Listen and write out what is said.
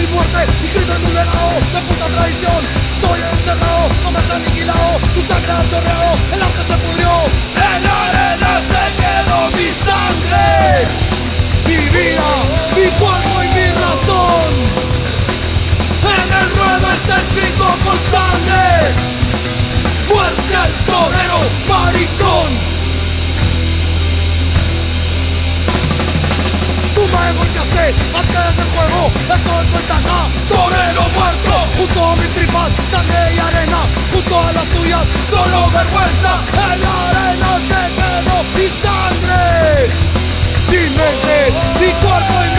mi muerte, mi grito en un legado de puta traición. Soy encerrado, no me has aniquilado, tu sangre ha chorreado, el arte se pudrió. En la arena se quedó mi sangre, mi vida, mi cuerpo y mi razón. En el ruedo está escrito con sangre: muerte al torero, maricón. Tú me golpeaste antes del juego, esto es ventaja. Torero muerto, junto a mis tripas, sangre y arena, junto a las tuyas, solo vergüenza. En la arena se quedó mi sangre, mi mente, mi cuerpo y